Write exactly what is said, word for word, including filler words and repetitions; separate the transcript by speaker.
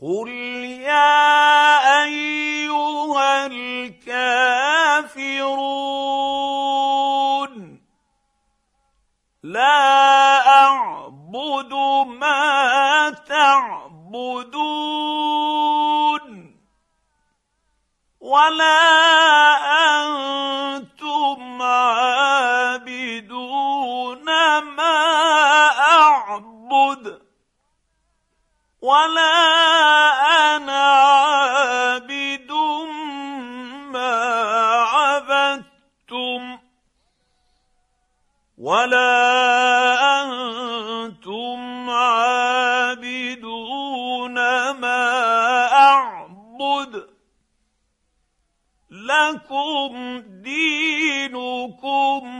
Speaker 1: قل يا أيها الكافرون لا أعبد ما تعبدون ولا أنتم عابدون ما أعبد ولا أنا عابد ما عبدتم ولا أنتم عابدون ما أعبد لكم دينكم